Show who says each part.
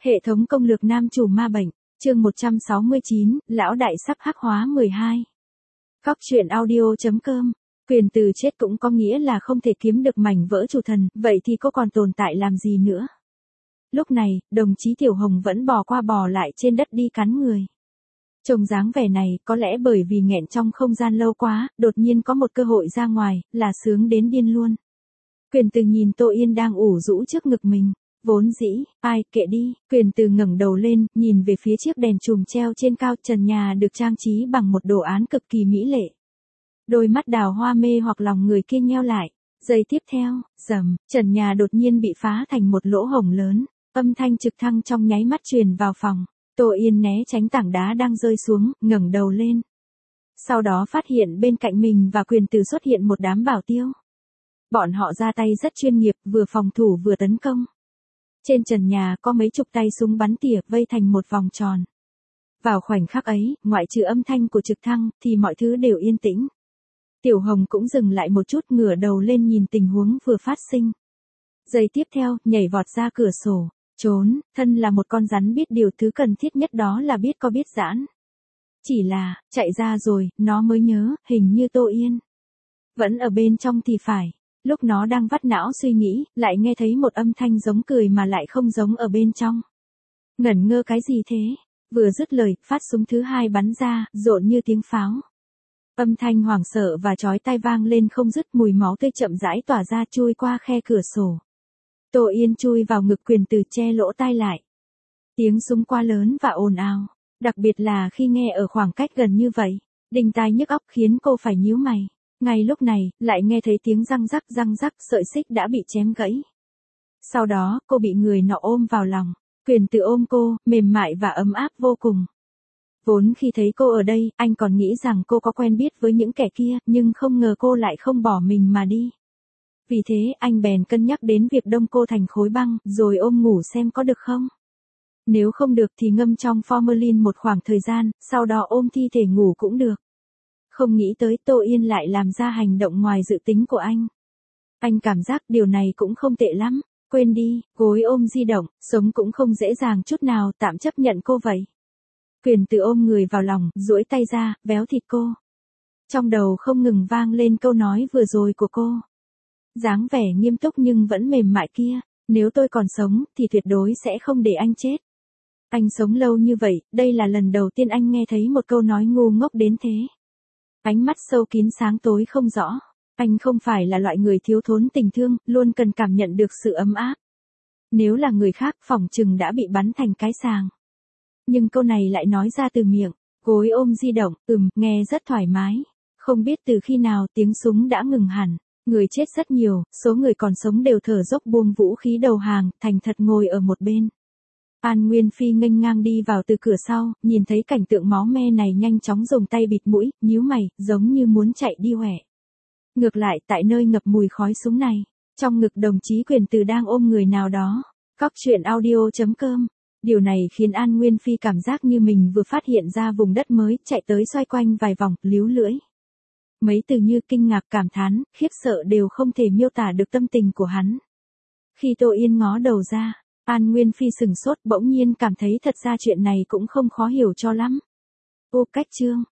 Speaker 1: Hệ thống công lược nam chủ ma bệnh, chương 169, lão đại sắp hắc hóa 12. Góc truyện audio.com. Quyền từ chết cũng có nghĩa là không thể kiếm được mảnh vỡ chủ thần, vậy thì cô còn tồn tại làm gì nữa? Lúc này, đồng chí Tiểu Hồng vẫn bò qua bò lại trên đất đi cắn người. Trông dáng vẻ này, có lẽ bởi vì nghẹn trong không gian lâu quá, đột nhiên có một cơ hội ra ngoài, là sướng đến điên luôn. Quyền từ nhìn Tô Yên đang ủ rũ trước ngực mình. Vốn dĩ, ai, kệ đi, Quyền từ ngẩng đầu lên, nhìn về phía chiếc đèn chùm treo trên cao trần nhà được trang trí bằng một đồ án cực kỳ mỹ lệ. Đôi mắt đào hoa mê hoặc lòng người kia nheo lại. Giây tiếp theo, rầm, trần nhà đột nhiên bị phá thành một lỗ hổng lớn, âm thanh trực thăng trong nháy mắt truyền vào phòng. Tô Yên né tránh tảng đá đang rơi xuống, ngẩng đầu lên. Sau đó phát hiện bên cạnh mình và Quyền từ xuất hiện một đám bảo tiêu. Bọn họ ra tay rất chuyên nghiệp, vừa phòng thủ vừa tấn công. Trên trần nhà có mấy chục tay súng bắn tỉa vây thành một vòng tròn. Vào khoảnh khắc ấy, ngoại trừ âm thanh của trực thăng, thì mọi thứ đều yên tĩnh. Tiểu Hồng cũng dừng lại một chút, ngửa đầu lên nhìn tình huống vừa phát sinh. Giây tiếp theo, nhảy vọt ra cửa sổ, trốn, thân là một con rắn biết điều thứ cần thiết nhất đó là biết co biết giãn. Chỉ là, chạy ra rồi, nó mới nhớ, hình như Tô Yên vẫn ở bên trong thì phải. Lúc nó đang vắt não suy nghĩ, lại nghe thấy một âm thanh giống cười mà lại không giống ở bên trong. Ngẩn ngơ cái gì thế? Vừa dứt lời, phát súng thứ hai bắn ra, rộn như tiếng pháo. Âm thanh hoảng sợ và chói tai vang lên không dứt, mùi máu tươi chậm rãi tỏa ra chui qua khe cửa sổ. Tô Yên chui vào ngực Quyền từ che lỗ tai lại. Tiếng súng quá lớn và ồn ào, đặc biệt là khi nghe ở khoảng cách gần như vậy, đinh tai nhức óc khiến cô phải nhíu mày. Ngay lúc này, lại nghe thấy tiếng răng rắc, sợi xích đã bị chém gãy. Sau đó, cô bị người nọ ôm vào lòng. Quyền từ ôm cô, mềm mại và ấm áp vô cùng. Vốn khi thấy cô ở đây, anh còn nghĩ rằng cô có quen biết với những kẻ kia, nhưng không ngờ cô lại không bỏ mình mà đi. Vì thế, anh bèn cân nhắc đến việc đông cô thành khối băng, rồi ôm ngủ xem có được không. Nếu không được thì ngâm trong formalin một khoảng thời gian, sau đó ôm thi thể ngủ cũng được. Không nghĩ tới Tô Yên lại làm ra hành động ngoài dự tính của anh. Anh cảm giác điều này cũng không tệ lắm. Quên đi, gối ôm di động, sống cũng không dễ dàng chút nào, tạm chấp nhận cô vậy. Quyền từ ôm người vào lòng, duỗi tay ra, véo thịt cô. Trong đầu không ngừng vang lên câu nói vừa rồi của cô. Dáng vẻ nghiêm túc nhưng vẫn mềm mại kia, nếu tôi còn sống thì tuyệt đối sẽ không để anh chết. Anh sống lâu như vậy, đây là lần đầu tiên anh nghe thấy một câu nói ngu ngốc đến thế. Ánh mắt sâu kín sáng tối không rõ. Anh không phải là loại người thiếu thốn tình thương, luôn cần cảm nhận được sự ấm áp. Nếu là người khác phỏng chừng đã bị bắn thành cái sàng. Nhưng câu này lại nói ra từ miệng. Gối ôm di động, nghe rất thoải mái. Không biết từ khi nào tiếng súng đã ngừng hẳn. Người chết rất nhiều, số người còn sống đều thở dốc buông vũ khí đầu hàng, thành thật ngồi ở một bên. An Nguyên Phi nghênh ngang đi vào từ cửa sau, nhìn thấy cảnh tượng máu me này nhanh chóng dùng tay bịt mũi, nhíu mày, giống như muốn chạy đi hoẻ. Ngược lại, tại nơi ngập mùi khói súng này, trong ngực đồng chí Quyền từ đang ôm người nào đó. Góc truyện audio.com. Điều này khiến An Nguyên Phi cảm giác như mình vừa phát hiện ra vùng đất mới, chạy tới xoay quanh vài vòng, líu lưỡi. Mấy từ như kinh ngạc, cảm thán, khiếp sợ đều không thể miêu tả được tâm tình của hắn. Khi Tô Yên ngó đầu ra, An Nguyên Phi sừng sốt, bỗng nhiên cảm thấy thật ra chuyện này cũng không khó hiểu cho lắm. Ô cách chương,